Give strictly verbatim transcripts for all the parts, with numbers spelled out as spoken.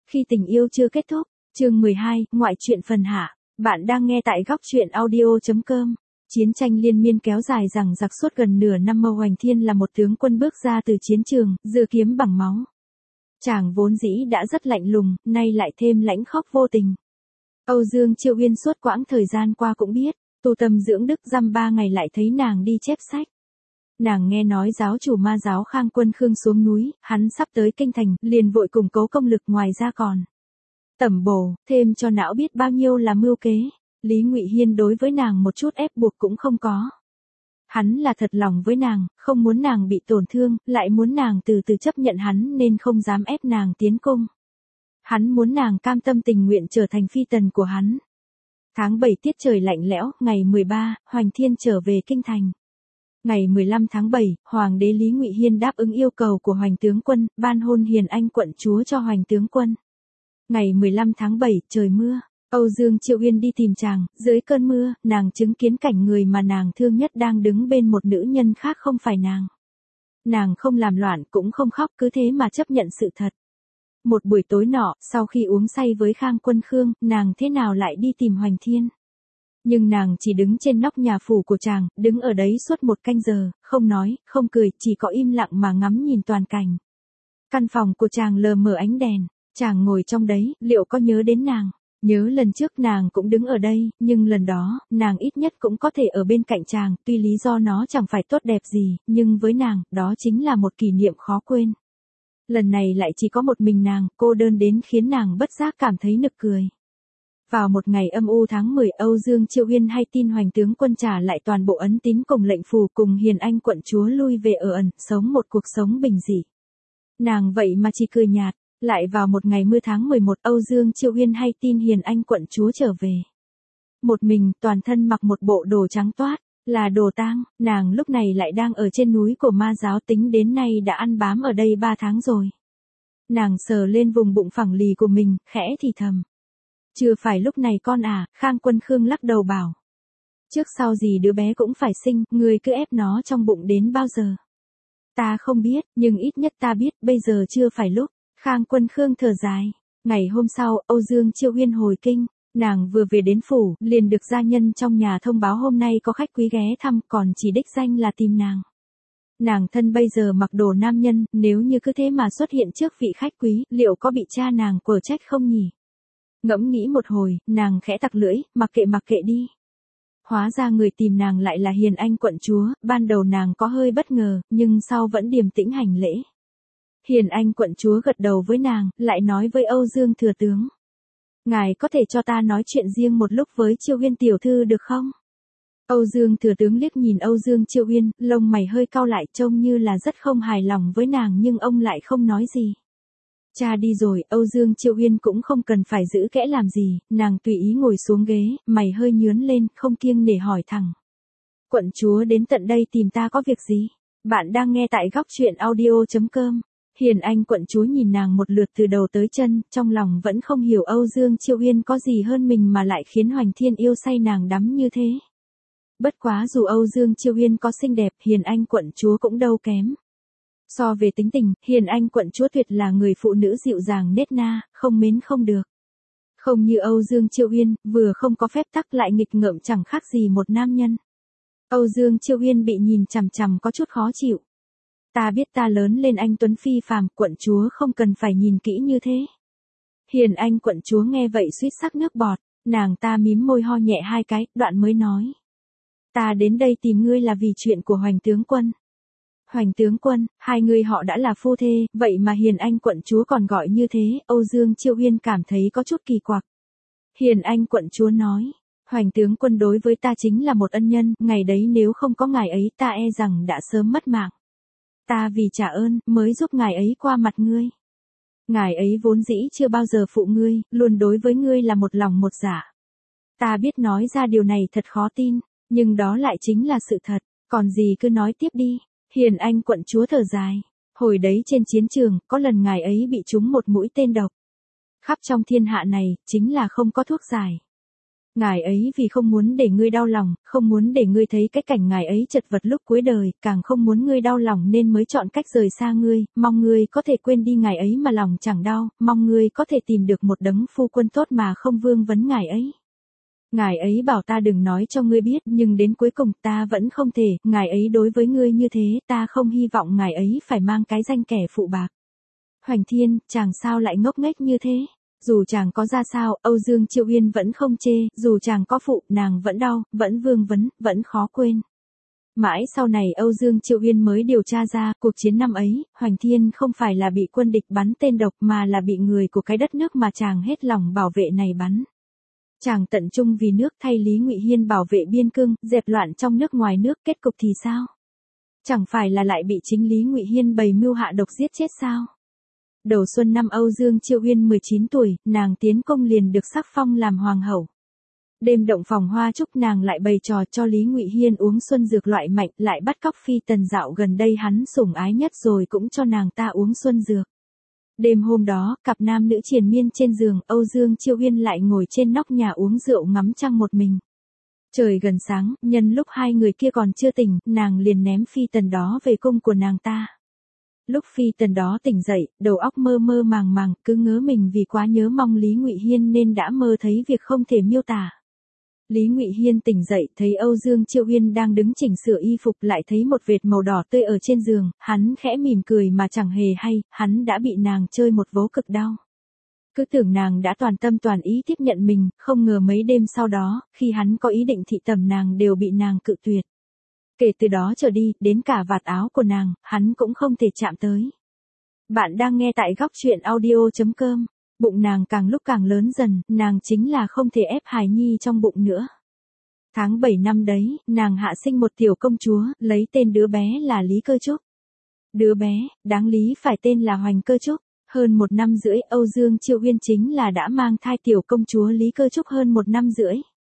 Khi tình yêu chưa kết thúc, chương mười hai, ngoại truyện phần hạ. Bạn đang nghe tại góc truyện audio.com. Chiến tranh liên miên kéo dài rằng giặc suốt gần nửa năm. Mâu Hoành Thiên là một tướng quân bước ra từ chiến trường, giơ kiếm bằng máu. Chàng vốn dĩ đã rất lạnh lùng, nay lại thêm lãnh khốc vô tình. Âu Dương Triệu Uyên suốt quãng thời gian qua cũng biết, tu tâm dưỡng đức dăm ba ngày lại thấy nàng đi chép sách. Nàng nghe nói giáo chủ ma giáo Khang Quân Khương xuống núi, hắn sắp tới kinh thành, liền vội củng cố công lực, ngoài ra còn tẩm bổ, thêm cho não biết bao nhiêu là mưu kế. Lý Ngụy Hiên đối với nàng một chút ép buộc cũng không có. Hắn là thật lòng với nàng, không muốn nàng bị tổn thương, lại muốn nàng từ từ chấp nhận hắn nên không dám ép nàng tiến cung. Hắn muốn nàng cam tâm tình nguyện trở thành phi tần của hắn. Tháng bảy tiết trời lạnh lẽo, ngày mười ba, Hoành Thiên trở về kinh thành. Ngày mười lăm tháng bảy, Hoàng đế Lý Ngụy Hiên đáp ứng yêu cầu của Hoành tướng quân, ban hôn Hiền Anh quận chúa cho Hoành tướng quân. Ngày mười lăm tháng bảy, trời mưa, Âu Dương Triệu Uyên đi tìm chàng, dưới cơn mưa, nàng chứng kiến cảnh người mà nàng thương nhất đang đứng bên một nữ nhân khác không phải nàng. Nàng không làm loạn cũng không khóc, cứ thế mà chấp nhận sự thật. Một buổi tối nọ, sau khi uống say với Khang Quân Khương, nàng thế nào lại đi tìm Hoành Thiên. Nhưng nàng chỉ đứng trên nóc nhà phủ của chàng, đứng ở đấy suốt một canh giờ, không nói, không cười, chỉ có im lặng mà ngắm nhìn toàn cảnh. Căn phòng của chàng lờ mờ ánh đèn, chàng ngồi trong đấy, liệu có nhớ đến nàng? Nhớ lần trước nàng cũng đứng ở đây, nhưng lần đó, nàng ít nhất cũng có thể ở bên cạnh chàng, tuy lý do nó chẳng phải tốt đẹp gì, nhưng với nàng, đó chính là một kỷ niệm khó quên. Lần này lại chỉ có một mình nàng, cô đơn đến khiến nàng bất giác cảm thấy nực cười. Vào một ngày âm u tháng mười, Âu Dương Triệu Uyên hay tin Hoành tướng quân trả lại toàn bộ ấn tín cùng lệnh phù, cùng Hiền Anh quận chúa lui về ở ẩn, sống một cuộc sống bình dị. Nàng vậy mà chỉ cười nhạt. Lại vào một ngày mưa tháng mười một, Âu Dương Triệu Uyên hay tin Hiền Anh quận chúa trở về. Một mình, toàn thân mặc một bộ đồ trắng toát, là đồ tang. Nàng lúc này lại đang ở trên núi của ma giáo, tính đến nay đã ăn bám ở đây ba tháng rồi. Nàng sờ lên vùng bụng phẳng lì của mình, khẽ thì thầm. Chưa phải lúc này con à, Khang Quân Khương lắc đầu bảo. Trước sau gì đứa bé cũng phải sinh, người cứ ép nó trong bụng đến bao giờ? Ta không biết, nhưng ít nhất ta biết, bây giờ chưa phải lúc. Khang Quân Khương thở dài. Ngày hôm sau, Âu Dương Triệu Uyên hồi kinh, nàng vừa về đến phủ, liền được gia nhân trong nhà thông báo hôm nay có khách quý ghé thăm, còn chỉ đích danh là tìm nàng. Nàng thân bây giờ mặc đồ nam nhân, nếu như cứ thế mà xuất hiện trước vị khách quý, liệu có bị cha nàng quở trách không nhỉ? Ngẫm nghĩ một hồi, nàng khẽ tặc lưỡi, mặc kệ mặc kệ đi. Hóa ra người tìm nàng lại là Hiền Anh quận chúa, ban đầu nàng có hơi bất ngờ, nhưng sau vẫn điềm tĩnh hành lễ. Hiền Anh quận chúa gật đầu với nàng, lại nói với Âu Dương thừa tướng. Ngài có thể cho ta nói chuyện riêng một lúc với Triệu Uyên tiểu thư được không? Âu Dương thừa tướng liếc nhìn Âu Dương Triệu Uyên, lông mày hơi cau lại, trông như là rất không hài lòng với nàng, nhưng ông lại không nói gì. Cha đi rồi, Âu Dương Triệu Uyên cũng không cần phải giữ kẽ làm gì, nàng tùy ý ngồi xuống ghế, mày hơi nhướn lên, không kiêng nể hỏi thẳng. Quận chúa đến tận đây tìm ta có việc gì? Bạn đang nghe tại góc truyện audio.com. Hiền Anh quận chúa nhìn nàng một lượt từ đầu tới chân, trong lòng vẫn không hiểu Âu Dương Triệu Uyên có gì hơn mình mà lại khiến Hoành Thiên yêu say nàng đắm như thế. Bất quá dù Âu Dương Triệu Uyên có xinh đẹp, Hiền Anh quận chúa cũng đâu kém. So về tính tình, Hiền Anh quận chúa tuyệt là người phụ nữ dịu dàng nết na, không mến không được. Không như Âu Dương Triệu Uyên, vừa không có phép tắc lại nghịch ngợm chẳng khác gì một nam nhân. Âu Dương Triệu Uyên bị nhìn chằm chằm có chút khó chịu. Ta biết ta lớn lên anh tuấn phi phàm, quận chúa không cần phải nhìn kỹ như thế. Hiền Anh quận chúa nghe vậy suýt sắc nước bọt, nàng ta mím môi ho nhẹ hai cái, đoạn mới nói. Ta đến đây tìm ngươi là vì chuyện của Hoành tướng quân. Hoành tướng quân, hai người họ đã là phu thê, vậy mà Hiền Anh quận chúa còn gọi như thế, Âu Dương Triệu Uyên cảm thấy có chút kỳ quặc. Hiền Anh quận chúa nói, Hoành tướng quân đối với ta chính là một ân nhân, ngày đấy nếu không có ngài ấy ta e rằng đã sớm mất mạng. Ta vì trả ơn, mới giúp ngài ấy qua mặt ngươi. Ngài ấy vốn dĩ chưa bao giờ phụ ngươi, luôn đối với ngươi là một lòng một dạ. Ta biết nói ra điều này thật khó tin, nhưng đó lại chính là sự thật, còn gì cứ nói tiếp đi. Hiền Anh quận chúa thở dài. Hồi đấy trên chiến trường, có lần ngài ấy bị trúng một mũi tên độc. Khắp trong thiên hạ này, chính là không có thuốc giải. Ngài ấy vì không muốn để ngươi đau lòng, không muốn để ngươi thấy cái cảnh ngài ấy chật vật lúc cuối đời, càng không muốn ngươi đau lòng nên mới chọn cách rời xa ngươi, mong ngươi có thể quên đi ngài ấy mà lòng chẳng đau, mong ngươi có thể tìm được một đấng phu quân tốt mà không vương vấn ngài ấy. Ngài ấy bảo ta đừng nói cho ngươi biết, nhưng đến cuối cùng ta vẫn không thể, ngài ấy đối với ngươi như thế, ta không hy vọng ngài ấy phải mang cái danh kẻ phụ bạc. Hoành Thiên, chàng sao lại ngốc nghếch như thế? Dù chàng có ra sao, Âu Dương Triệu Uyên vẫn không chê, dù chàng có phụ, nàng vẫn đau, vẫn vương vấn, vẫn khó quên. Mãi sau này Âu Dương Triệu Uyên mới điều tra ra, cuộc chiến năm ấy, Hoành Thiên không phải là bị quân địch bắn tên độc mà là bị người của cái đất nước mà chàng hết lòng bảo vệ này bắn. Chàng tận trung vì nước thay Lý Ngụy Hiên bảo vệ biên cương, dẹp loạn trong nước ngoài nước, kết cục thì sao? Chẳng phải là lại bị chính Lý Ngụy Hiên bày mưu hạ độc giết chết sao? Đầu xuân năm Âu Dương Triệu Uyên mười chín tuổi, nàng tiến công liền được sắc phong làm hoàng hậu. Đêm động phòng hoa chúc nàng lại bày trò cho Lý Ngụy Hiên uống xuân dược loại mạnh, lại bắt cóc phi tần dạo gần đây hắn sủng ái nhất rồi cũng cho nàng ta uống xuân dược. Đêm hôm đó, cặp nam nữ triền miên trên giường, Âu Dương Triệu Uyên lại ngồi trên nóc nhà uống rượu ngắm trăng một mình. Trời gần sáng, nhân lúc hai người kia còn chưa tỉnh, nàng liền ném phi tần đó về cung của nàng ta. Lúc phi tần đó tỉnh dậy, đầu óc mơ mơ màng màng, cứ ngớ mình vì quá nhớ mong Lý Ngụy Hiên nên đã mơ thấy việc không thể miêu tả. Lý Ngụy Hiên tỉnh dậy, thấy Âu Dương Triệu Uyên đang đứng chỉnh sửa y phục, lại thấy một vệt màu đỏ tươi ở trên giường, hắn khẽ mỉm cười mà chẳng hề hay, hắn đã bị nàng chơi một vố cực đau. Cứ tưởng nàng đã toàn tâm toàn ý tiếp nhận mình, không ngờ mấy đêm sau đó, khi hắn có ý định thị tầm nàng đều bị nàng cự tuyệt. Kể từ đó trở đi, đến cả vạt áo của nàng, hắn cũng không thể chạm tới. Bạn đang nghe tại góc truyện audio chấm com. Bụng nàng càng lúc càng lớn dần, nàng chính là không thể ép hài nhi trong bụng nữa. Tháng bảy năm đấy, nàng hạ sinh một tiểu công chúa, lấy tên đứa bé là Lý Cơ Trúc. Đứa bé, đáng lý phải tên là Hoành Cơ Trúc. Hơn một năm rưỡi, Âu Dương Triệu Uyên chính là đã mang thai tiểu công chúa Lý Cơ Trúc hơn một năm rưỡi.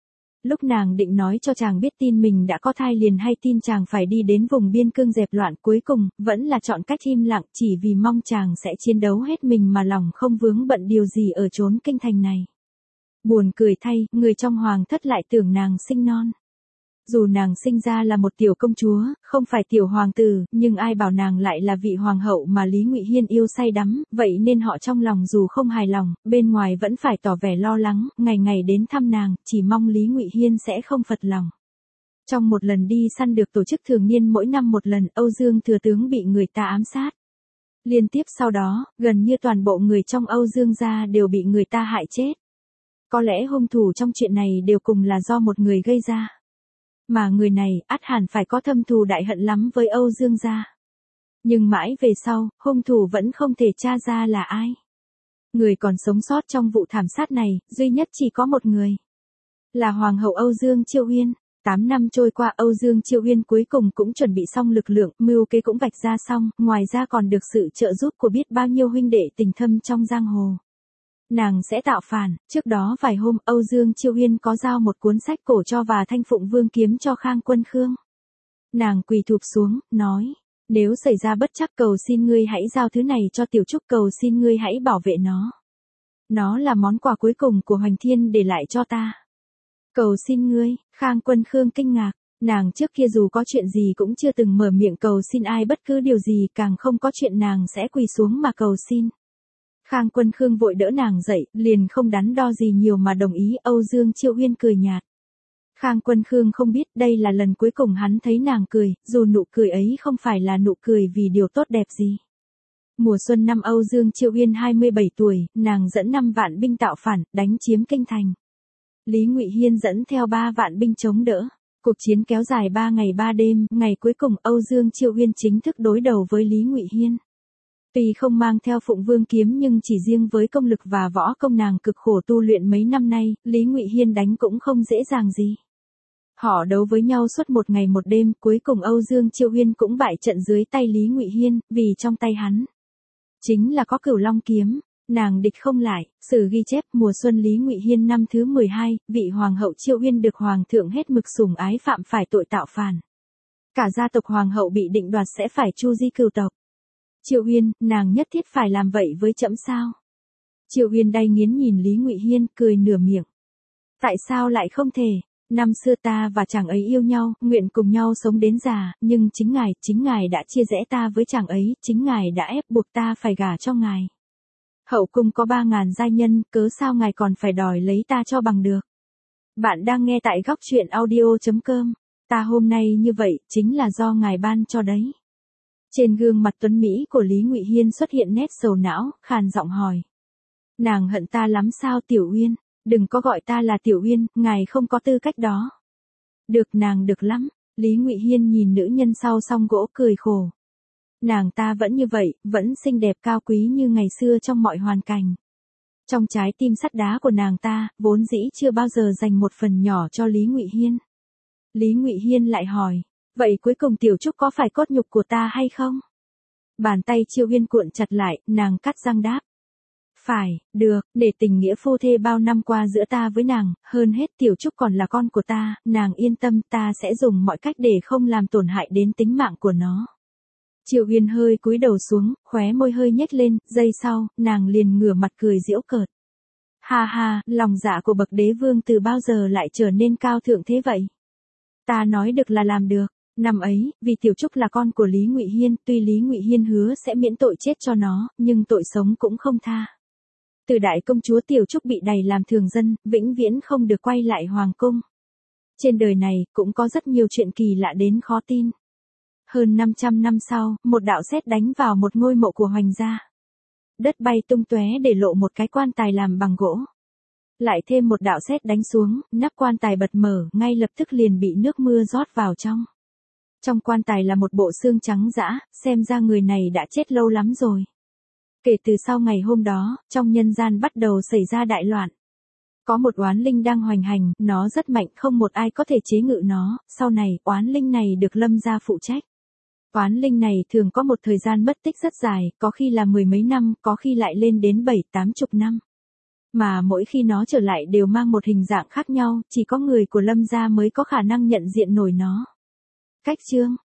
Lúc nàng định nói cho chàng biết tin mình đã có thai liền hay tin chàng phải đi đến vùng biên cương dẹp loạn, cuối cùng, vẫn là chọn cách im lặng chỉ vì mong chàng sẽ chiến đấu hết mình mà lòng không vướng bận điều gì ở chốn kinh thành này. Buồn cười thay, người trong hoàng thất lại tưởng nàng sinh non. Dù nàng sinh ra là một tiểu công chúa, không phải tiểu hoàng tử, nhưng ai bảo nàng lại là vị hoàng hậu mà Lý Ngụy Hiên yêu say đắm, vậy nên họ trong lòng dù không hài lòng, bên ngoài vẫn phải tỏ vẻ lo lắng, ngày ngày đến thăm nàng, chỉ mong Lý Ngụy Hiên sẽ không phật lòng. Trong một lần đi săn được tổ chức thường niên mỗi năm một lần, Âu Dương thừa tướng bị người ta ám sát. Liên tiếp sau đó, gần như toàn bộ người trong Âu Dương gia đều bị người ta hại chết. Có lẽ hung thủ trong chuyện này đều cùng là do một người gây ra. Mà người này, ắt hẳn phải có thâm thù đại hận lắm với Âu Dương gia. Nhưng mãi về sau, hung thủ vẫn không thể tra ra là ai. Người còn sống sót trong vụ thảm sát này, duy nhất chỉ có một người. Là Hoàng hậu Âu Dương Triệu Uyên. Tám năm trôi qua, Âu Dương Triệu Uyên cuối cùng cũng chuẩn bị xong lực lượng, mưu kế cũng vạch ra xong, ngoài ra còn được sự trợ giúp của biết bao nhiêu huynh đệ tình thâm trong giang hồ. Nàng sẽ tạo phản, trước đó vài hôm Âu Dương Triệu Uyên có giao một cuốn sách cổ cho và Thanh Phụng Vương kiếm cho Khang Quân Khương. Nàng quỳ thụp xuống, nói, nếu xảy ra bất trắc cầu xin ngươi hãy giao thứ này cho Tiểu Trúc, cầu xin ngươi hãy bảo vệ nó. Nó là món quà cuối cùng của Hoành Thiên để lại cho ta. Cầu xin ngươi, Khang Quân Khương kinh ngạc, nàng trước kia dù có chuyện gì cũng chưa từng mở miệng cầu xin ai bất cứ điều gì, càng không có chuyện nàng sẽ quỳ xuống mà cầu xin. Khang Quân Khương vội đỡ nàng dậy, liền không đắn đo gì nhiều mà đồng ý. Âu Dương Triệu Uyên cười nhạt. Khang Quân Khương không biết đây là lần cuối cùng hắn thấy nàng cười, dù nụ cười ấy không phải là nụ cười vì điều tốt đẹp gì. Mùa xuân năm Âu Dương Triệu Uyên hai mươi bảy tuổi, nàng dẫn năm vạn binh tạo phản, đánh chiếm kinh thành. Lý Ngụy Hiên dẫn theo ba vạn binh chống đỡ. Cuộc chiến kéo dài ba ngày ba đêm, ngày cuối cùng Âu Dương Triệu Uyên chính thức đối đầu với Lý Ngụy Hiên. Tuy không mang theo Phụng Vương kiếm nhưng chỉ riêng với công lực và võ công nàng cực khổ tu luyện mấy năm nay, Lý Ngụy Hiên đánh cũng không dễ dàng gì. Họ đấu với nhau suốt một ngày một đêm, cuối cùng Âu Dương Triệu Uyên cũng bại trận dưới tay Lý Ngụy Hiên, vì trong tay hắn chính là có Cửu Long kiếm, nàng địch không lại. Sử ghi chép mùa xuân Lý Ngụy Hiên năm thứ mười hai, vị hoàng hậu Triệu Uyên được hoàng thượng hết mực sủng ái phạm phải tội tạo phản. Cả gia tộc hoàng hậu bị định đoạt sẽ phải chu di cửu tộc. Triệu Uyên, nàng nhất thiết phải làm vậy với trẫm sao? Triệu Uyên đay nghiến nhìn Lý Ngụy Hiên, cười nửa miệng. Tại sao lại không thể? Năm xưa ta và chàng ấy yêu nhau, nguyện cùng nhau sống đến già, nhưng chính ngài, chính ngài đã chia rẽ ta với chàng ấy, chính ngài đã ép buộc ta phải gả cho ngài. Hậu cung có ba ngàn giai nhân, cớ sao ngài còn phải đòi lấy ta cho bằng được? Bạn đang nghe tại góc truyện audio.com. Ta hôm nay như vậy, chính là do ngài ban cho đấy. Trên gương mặt tuấn Mỹ của Lý Ngụy Hiên xuất hiện nét sầu não, khàn giọng hỏi. Nàng hận ta lắm sao Tiểu Uyên? Đừng có gọi ta là Tiểu Uyên, ngài không có tư cách đó. Được, nàng được lắm. Lý Ngụy Hiên nhìn nữ nhân sau song gỗ cười khổ. Nàng ta vẫn như vậy, vẫn xinh đẹp cao quý như ngày xưa trong mọi hoàn cảnh. Trong trái tim sắt đá của nàng ta, vốn dĩ chưa bao giờ dành một phần nhỏ cho Lý Ngụy Hiên. Lý Ngụy Hiên lại hỏi, vậy cuối cùng Tiểu Trúc có phải cốt nhục của ta hay không? Bàn tay Chiêu Uyên cuộn chặt lại, nàng cắt răng đáp. Phải, được, để tình nghĩa phu thê bao năm qua giữa ta với nàng, hơn hết Tiểu Trúc còn là con của ta, nàng yên tâm, ta sẽ dùng mọi cách để không làm tổn hại đến tính mạng của nó. Chiêu Uyên hơi cúi đầu xuống, khóe môi hơi nhếch lên, giây sau, nàng liền ngửa mặt cười giễu cợt. Ha ha, lòng dạ của bậc đế vương từ bao giờ lại trở nên cao thượng thế vậy? Ta nói được là làm được. Năm ấy, vì Tiểu Trúc là con của Lý Ngụy Hiên, tuy Lý Ngụy Hiên hứa sẽ miễn tội chết cho nó, nhưng tội sống cũng không tha. Từ đại công chúa Tiểu Trúc bị đày làm thường dân, vĩnh viễn không được quay lại hoàng cung. Trên đời này, cũng có rất nhiều chuyện kỳ lạ đến khó tin. Hơn năm trăm năm sau, một đạo sét đánh vào một ngôi mộ của Hoành gia. Đất bay tung tóe để lộ một cái quan tài làm bằng gỗ. Lại thêm một đạo sét đánh xuống, nắp quan tài bật mở, ngay lập tức liền bị nước mưa rót vào trong. Trong quan tài là một bộ xương trắng dã, xem ra người này đã chết lâu lắm rồi. Kể từ sau ngày hôm đó, trong nhân gian bắt đầu xảy ra đại loạn. Có một oán linh đang hoành hành, nó rất mạnh, không một ai có thể chế ngự nó, sau này, oán linh này được Lâm gia phụ trách. Oán linh này thường có một thời gian mất tích rất dài, có khi là mười mấy năm, có khi lại lên đến bảy, tám chục năm. Mà mỗi khi nó trở lại đều mang một hình dạng khác nhau, chỉ có người của Lâm gia mới có khả năng nhận diện nổi nó. Cách chương